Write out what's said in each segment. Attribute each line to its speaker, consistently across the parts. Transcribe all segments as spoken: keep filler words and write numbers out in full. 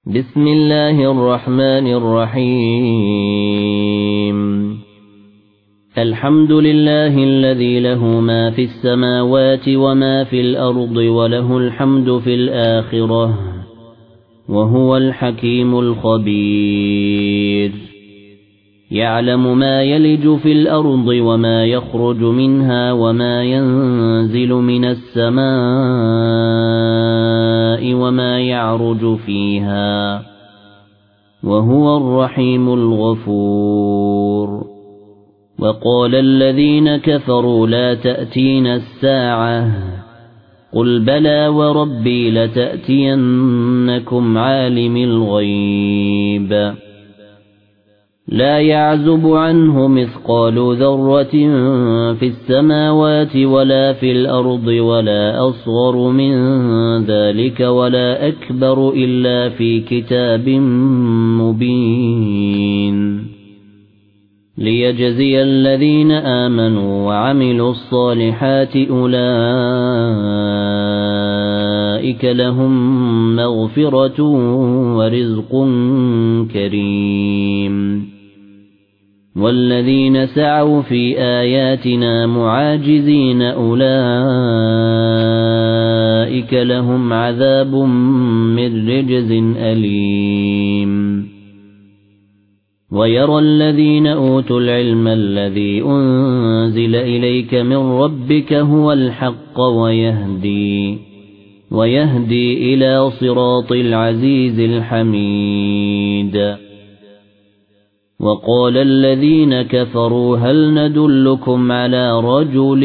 Speaker 1: بسم الله الرحمن الرحيم الحمد لله الذي له ما في السماوات وما في الأرض وله الحمد في الآخرة وهو الحكيم الخبير يعلم ما يلج في الأرض وما يخرج منها وما ينزل من السماء وما يعرج فيها وهو الرحيم الغفور وقال الذين كفروا لا تأتينا الساعة قل بلى وربي لتأتينكم عالم الغيب لا يعزب عنه مثقال ذرة في السماوات ولا في الأرض ولا أصغر من ذلك ولا أكبر إلا في كتاب مبين ليجزي الذين آمنوا وعملوا الصالحات أولئك لهم مغفرة ورزق كريم والذين سعوا في آياتنا معاجزين أولئك لهم عذاب من رجز أليم ويرى الذين أوتوا العلم الذي أنزل إليك من ربك هو الحق ويهدي ويهدي إلى صراط العزيز الحميد وقال الذين كفروا هل ندلكم على رجل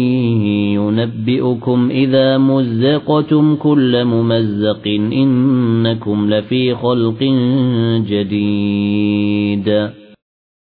Speaker 1: ينبئكم إذا مزقتم كل ممزق إنكم لفي خلق جديد